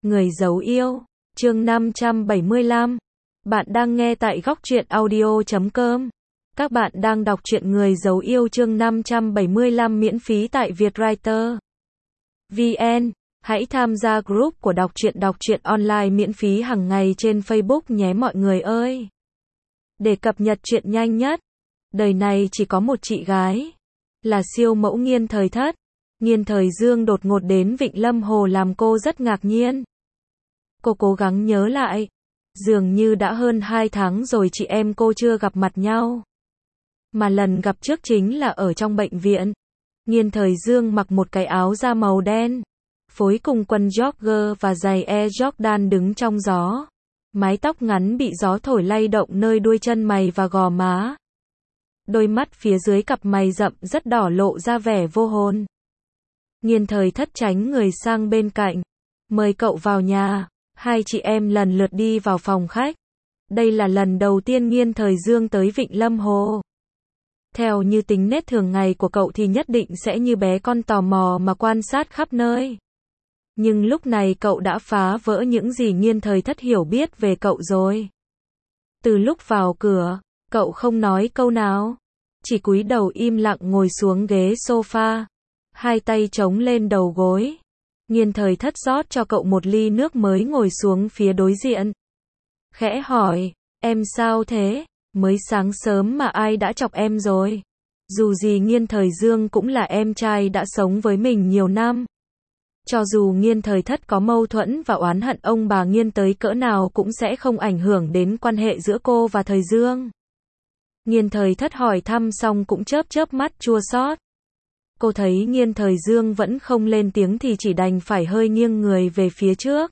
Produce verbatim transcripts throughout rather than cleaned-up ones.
Người giấu yêu, chương năm trăm bảy mươi lăm. Bạn đang nghe tại góc truyện audio chấm com. Các bạn đang đọc truyện Người giấu yêu chương năm trăm bảy mươi lăm miễn phí tại Vietwriter vê en. Hãy tham gia group của đọc truyện đọc truyện online miễn phí hàng ngày trên Facebook nhé mọi người ơi. Để cập nhật truyện nhanh nhất, đời này chỉ có một chị gái, là siêu mẫu Nghiên Thời Thất. Nghiên Thời Dương đột ngột đến Vịnh Lâm Hồ làm cô rất ngạc nhiên. Cô cố gắng nhớ lại, dường như đã hơn hai tháng rồi chị em cô chưa gặp mặt nhau. Mà lần gặp trước chính là ở trong bệnh viện. Nghiên Thời Dương mặc một cái áo da màu đen, phối cùng quần jogger và giày Air Jordan đứng trong gió. Mái tóc ngắn bị gió thổi lay động nơi đuôi chân mày và gò má. Đôi mắt phía dưới cặp mày rậm rất đỏ lộ ra vẻ vô hồn. Nghiên Thời Thất tránh người sang bên cạnh, mời cậu vào nhà. Hai chị em lần lượt đi vào phòng khách. Đây là lần đầu tiên Nghiên Thời Dương tới Vịnh Lâm Hồ. Theo như tính nết thường ngày của cậu thì nhất định sẽ như bé con tò mò mà quan sát khắp nơi. Nhưng lúc này cậu đã phá vỡ những gì Nghiên Thời Thất hiểu biết về cậu rồi. Từ lúc vào cửa, cậu không nói câu nào, chỉ cúi đầu im lặng ngồi xuống ghế sofa, hai tay chống lên đầu gối. Nghiên Thời Thất rót cho cậu một ly nước mới ngồi xuống phía đối diện. Khẽ hỏi, em sao thế? Mới sáng sớm mà ai đã chọc em rồi? Dù gì Nghiên Thời Dương cũng là em trai đã sống với mình nhiều năm. Cho dù Nghiên Thời Thất có mâu thuẫn và oán hận ông bà Nghiên tới cỡ nào cũng sẽ không ảnh hưởng đến quan hệ giữa cô và Thời Dương. Nghiên Thời Thất hỏi thăm xong cũng chớp chớp mắt chua xót. Cô thấy Nghiên Thời Dương vẫn không lên tiếng thì chỉ đành phải hơi nghiêng người về phía trước,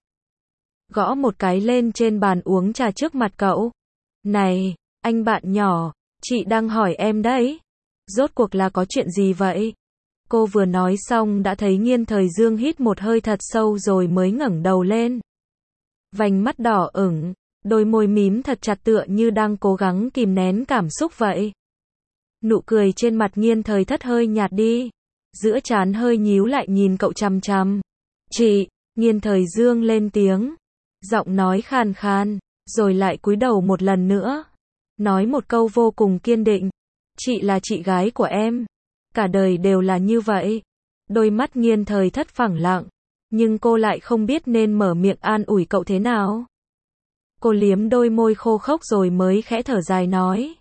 gõ một cái lên trên bàn uống trà trước mặt cậu. Này, anh bạn nhỏ, chị đang hỏi em đấy. Rốt cuộc là có chuyện gì vậy? Cô vừa nói xong đã thấy Nghiên Thời Dương hít một hơi thật sâu rồi mới ngẩng đầu lên. Vành mắt đỏ ửng, đôi môi mím thật chặt tựa như đang cố gắng kìm nén cảm xúc vậy. Nụ cười trên mặt Nghiên Thời Thất hơi nhạt đi, giữa trán hơi nhíu lại nhìn cậu chằm chằm. Chị, Nghiên Thời Dương lên tiếng, giọng nói khàn khàn, rồi lại cúi đầu một lần nữa, nói một câu vô cùng kiên định. Chị là chị gái của em, cả đời đều là như vậy. Đôi mắt Nghiên Thời Thất phẳng lặng, nhưng cô lại không biết nên mở miệng an ủi cậu thế nào. Cô liếm đôi môi khô khốc rồi mới khẽ thở dài nói.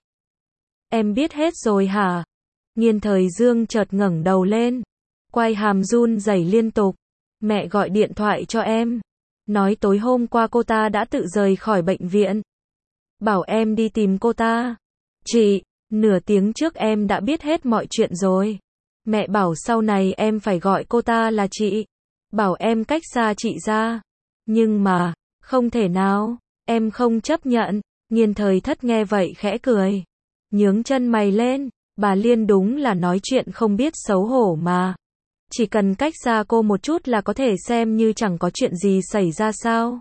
Em biết hết rồi hả? Nghiên Thời Dương chợt ngẩng đầu lên, quai hàm run rẩy liên tục. Mẹ gọi điện thoại cho em, nói tối hôm qua cô ta đã tự rời khỏi bệnh viện, bảo em đi tìm cô ta. Chị, nửa tiếng trước em đã biết hết mọi chuyện rồi. Mẹ bảo sau này em phải gọi cô ta là chị, bảo em cách xa chị ra. Nhưng mà, không thể nào, em không chấp nhận. Nghiên Thời Thất nghe vậy khẽ cười, nhướng chân mày lên. Bà Liên đúng là nói chuyện không biết xấu hổ mà. Chỉ cần cách xa cô một chút là có thể xem như chẳng có chuyện gì xảy ra sao?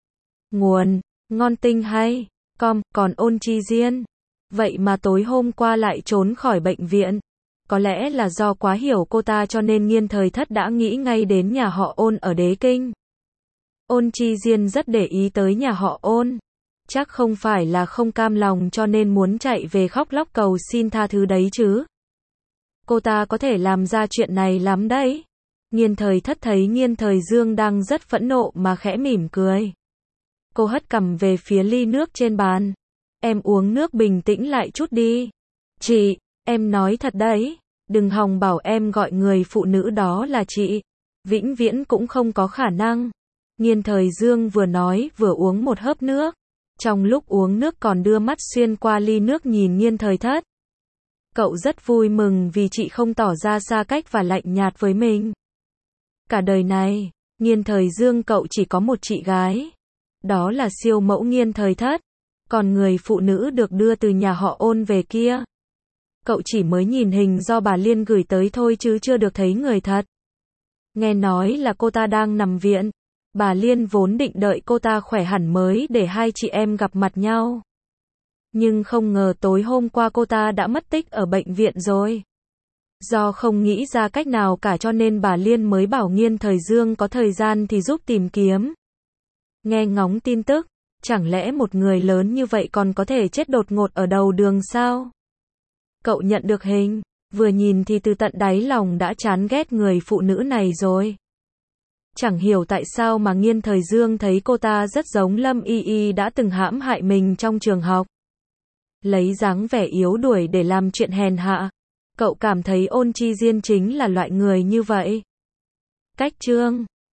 Nguồn, ngon tinh hay, com, còn Ôn Chi Diên. Vậy mà tối hôm qua lại trốn khỏi bệnh viện. Có lẽ là do quá hiểu cô ta cho nên Nghiên Thời Thất đã nghĩ ngay đến nhà họ Ôn ở Đế Kinh. Ôn Chi Diên rất để ý tới nhà họ Ôn. Chắc không phải là không cam lòng cho nên muốn chạy về khóc lóc cầu xin tha thứ đấy chứ. Cô ta có thể làm ra chuyện này lắm đấy. Nghiên Thời Thất thấy Nghiên Thời Dương đang rất phẫn nộ mà khẽ mỉm cười. Cô hất cằm về phía ly nước trên bàn. Em uống nước bình tĩnh lại chút đi. Chị, em nói thật đấy, đừng hòng bảo em gọi người phụ nữ đó là chị. Vĩnh viễn cũng không có khả năng. Nghiên Thời Dương vừa nói vừa uống một hớp nước. Trong lúc uống nước còn đưa mắt xuyên qua ly nước nhìn Nghiên Thời Thất. Cậu rất vui mừng vì chị không tỏ ra xa cách và lạnh nhạt với mình. Cả đời này, Nghiên Thời Dương cậu chỉ có một chị gái. Đó là siêu mẫu Nghiên Thời Thất. Còn người phụ nữ được đưa từ nhà họ Ôn về kia, cậu chỉ mới nhìn hình do bà Liên gửi tới thôi chứ chưa được thấy người thật. Nghe nói là cô ta đang nằm viện. Bà Liên vốn định đợi cô ta khỏe hẳn mới để hai chị em gặp mặt nhau. Nhưng không ngờ tối hôm qua cô ta đã mất tích ở bệnh viện rồi. Do không nghĩ ra cách nào cả cho nên bà Liên mới bảo Nghiên Thời Dương có thời gian thì giúp tìm kiếm. Nghe ngóng tin tức, chẳng lẽ một người lớn như vậy còn có thể chết đột ngột ở đầu đường sao? Cậu nhận được hình, vừa nhìn thì từ tận đáy lòng đã chán ghét người phụ nữ này rồi. Chẳng hiểu tại sao mà Nghiên Thời Dương thấy cô ta rất giống Lâm Y Y đã từng hãm hại mình trong trường học. Lấy dáng vẻ yếu đuối để làm chuyện hèn hạ. Cậu cảm thấy Ôn Chi Diên chính là loại người như vậy. Cách chương